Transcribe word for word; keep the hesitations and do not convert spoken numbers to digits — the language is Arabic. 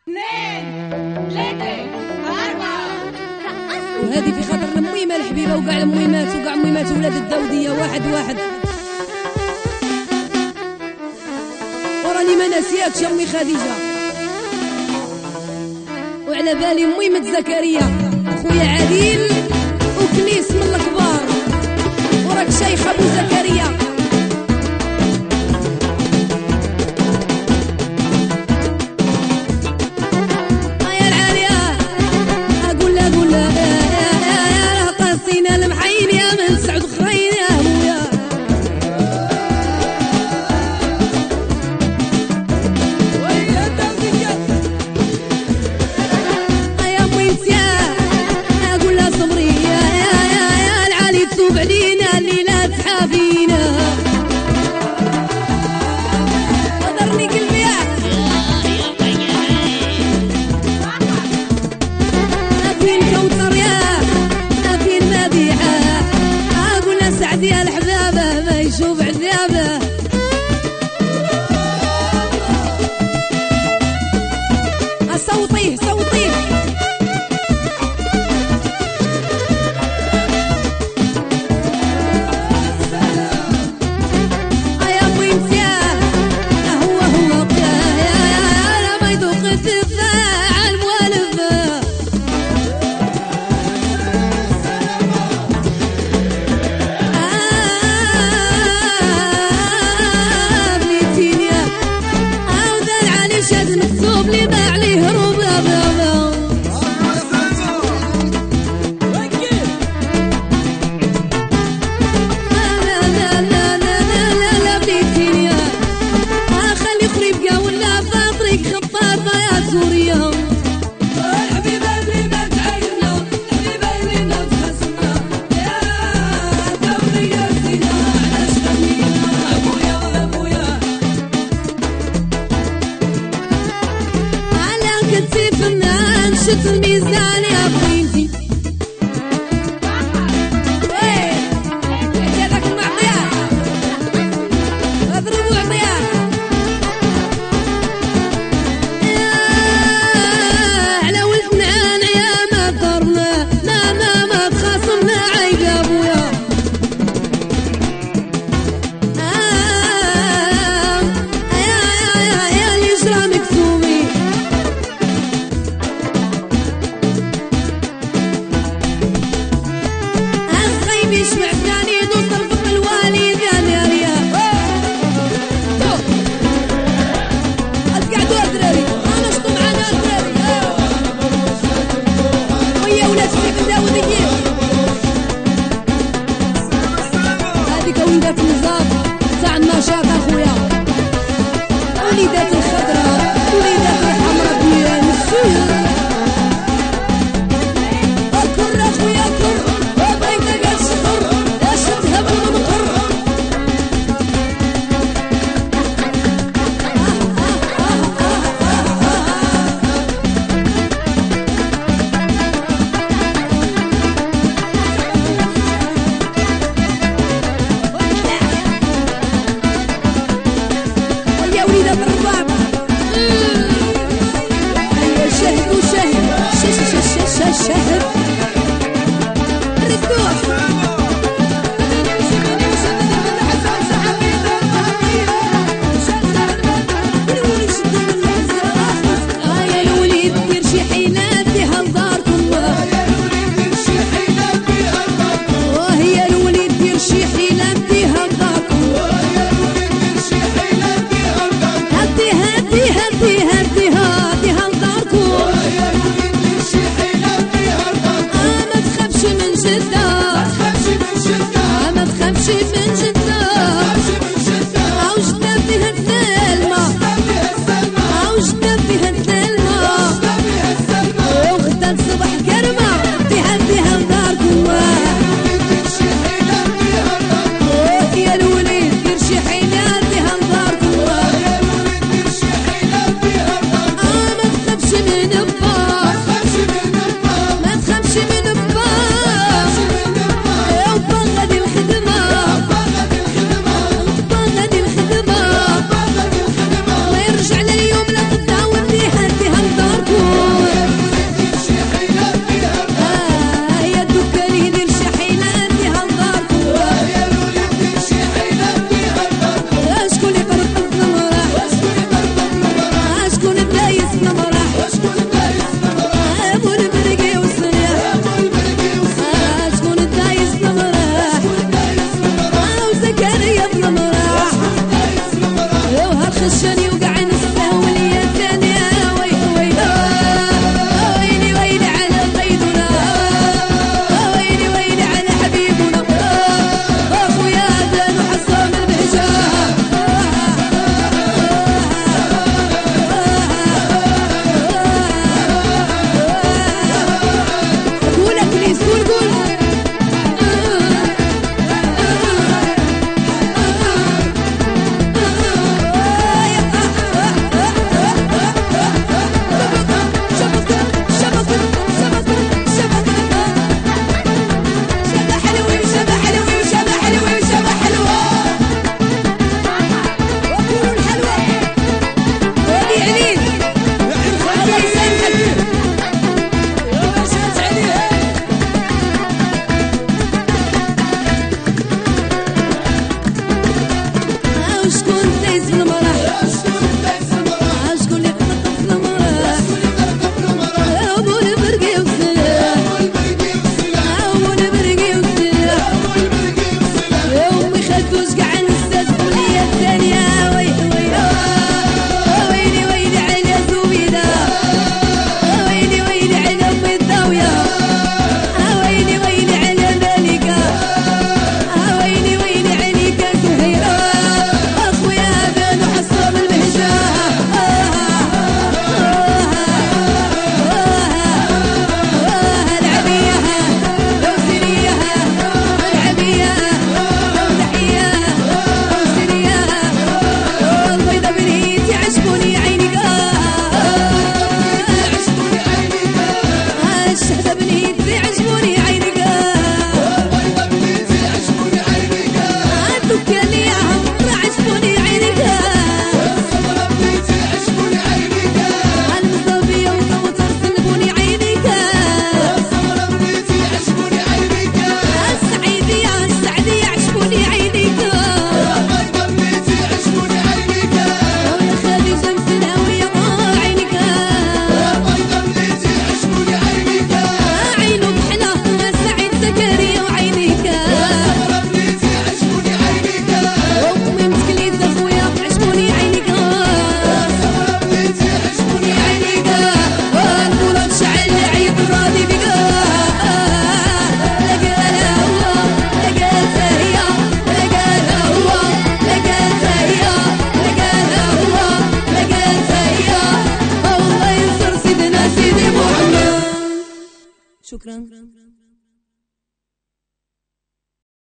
وهذه في خاطر المهمة الحبيبة وكاع المهمات وكاع مهمات ولاد الداودية واحد واحد. وراني ما ناسياكش يا امي خديجة، وعلى بالي مهمة زكريا خويا عادل وكنيس من الكبار، وراك شيخ ابو زكريا. يا الحبابة ما يشوف عذابه، صوتيه صوتيه يا بوينت يا هو هو يا ما يذوق الدفاع الموالفة. مكتوب لي باع لي هروب يا بابا، لا لا لا لا لا لا بليتيني خلي قريب كاع ولا فاطريك خطافة يا سوريا. الحبيبة اللي ما تعايرنا، الحبيبة اللي ما تخاصمنا، يا داودية زينة علاش خلينا ابويا ابويا. كنتي فنان شد الميزان يا بنتي، ويه هذاك المعطيات اضربوا عطيات على ولد نعان يا ما ضرنا ما ما ما تخاصمنا عيب يا ابويا. يا يا يا اللي جرى مكتوبي شكرا.